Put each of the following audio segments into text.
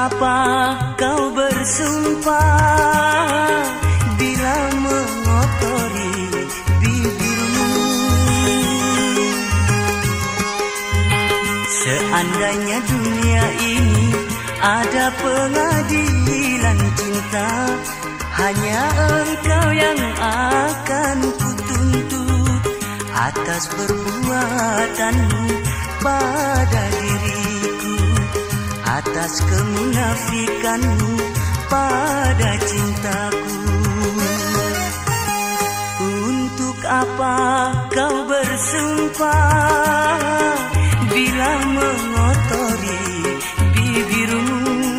apa kau bersumpah bila mengotori bibirmu? Seandainya dunia ini ada pengadilan cinta, hanya engkau yang akan kutuntut atas perbuatanmu pada diriku, atas kemunafikanmu pada cintaku. Untuk apa kau bersumpah bila mengotori bibirmu?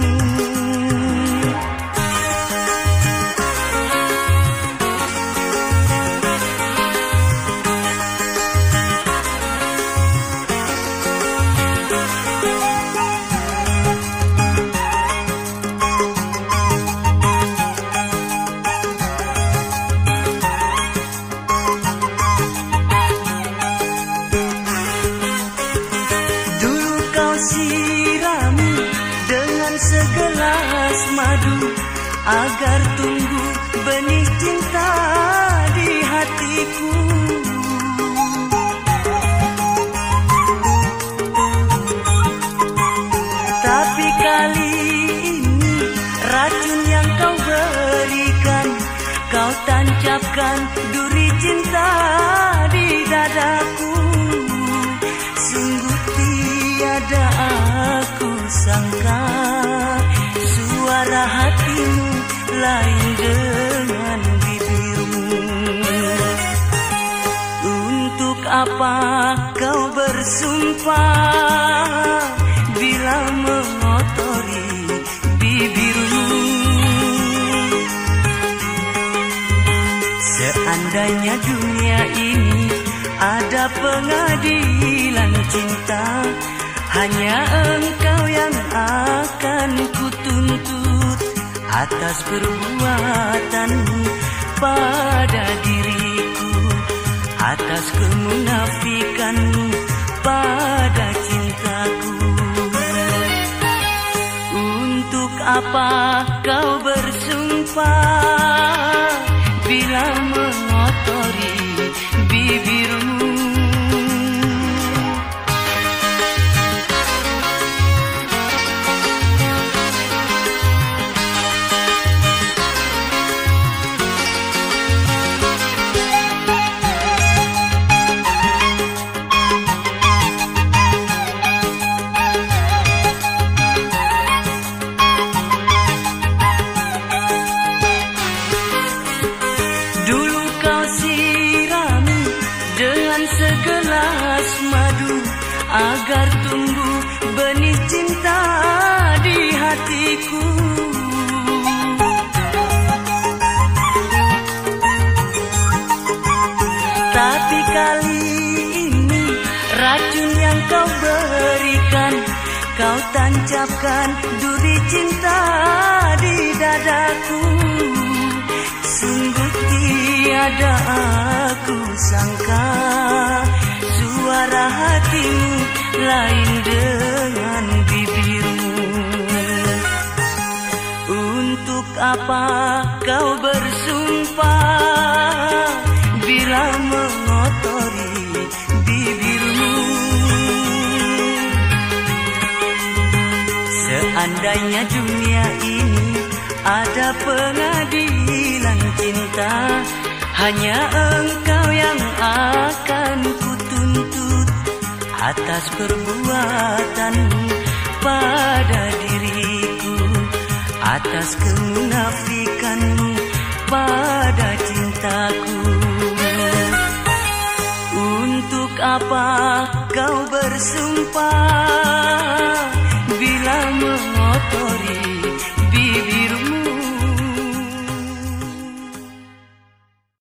Sirami dengan segelas madu agar tumbuh benih cinta di hatiku. Tapi kali ini racun yang kau berikan, kau tancapkan duri cinta di dadaku. Sungguh tiada aku sangka suara hatimu lain dengan bibirmu. Untuk apa kau bersumpah bila mengotori bibirmu? Seandainya dunia ini ada pengadilan cinta, hanya engkau yang akan kutuntut atas perbuatanmu pada diriku, atas kemunafikanmu pada cintaku. Untuk apa kau bersumpah bila mengotori bibirmu? Segelas madu agar tumbuh benih cinta di hatiku. Tapi kali ini racun yang kau berikan, kau tancapkan duri cinta di dadaku. Sungguh tiada aku sangka suara hatimu lain dengan bibirmu. Untuk apa kau bersumpah bila mengotori bibirmu? Seandainya dunia ini ada pengadilan cinta, hanya engkau yang akan kutuntut atas perbuatanmu pada diriku, atas kemunafikanmu pada cintaku. Untuk apa kau bersumpah